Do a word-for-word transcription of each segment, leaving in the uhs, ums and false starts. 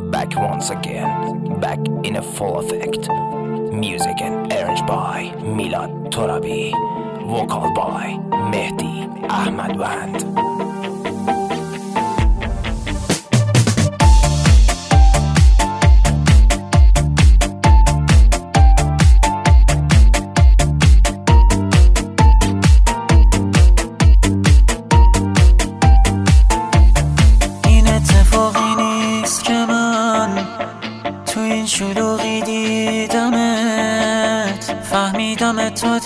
back once again, back in a full effect. Music and arranged by Milad Torabi, vocal by Mehdi Ahmadwand. شلوغی دیدمت، فهمیدمت تا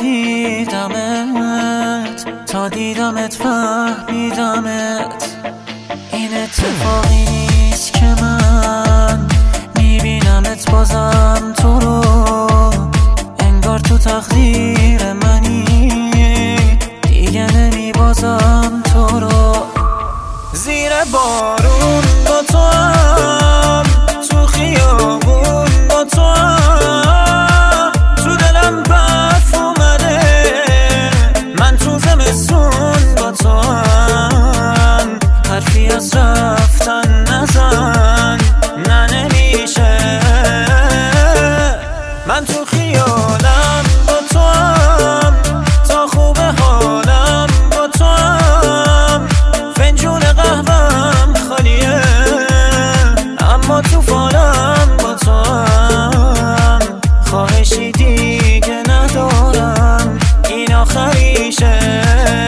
دیدمت، تا دیدمت فهمیدمت. این اتفاقی نیست که من میبینمت بازم تو رو، انگار تو تقدیر منی، دیگه نمیبازم تو رو. زیر بارون با تو هم، تو خیابون با تو هم، تو دلم برف اومده، من تو زمستون با تو هم. حرفی از رفتن نزن، نه نمیشه. من تو خیالم با تو هم، تا خوب حالم با تو هم. فنجون قهوه‌ام خالیه، اما تو فالم با تو هم. خواهشی دیگه ندارم، این آخریشه.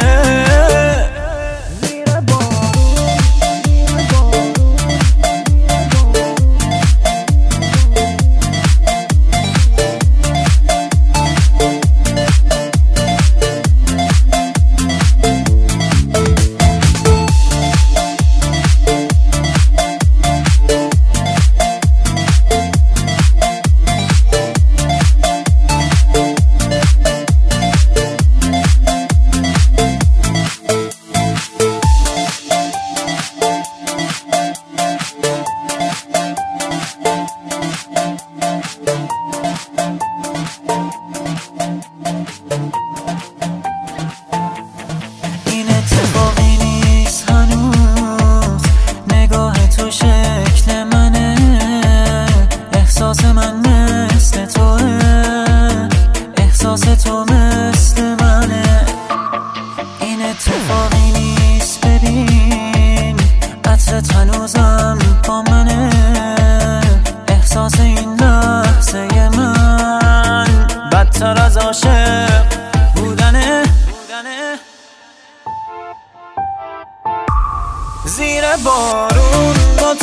این اتفاقی نیست هنوز، نگاه تو شکل منه، احساس من مثل توه، احساس تو مثل منه. این اتفاقی نیست، ببین عطرت هنوزم با منه، احساس این لحظه من بدتر از عاشق بودنه. زیر بارون با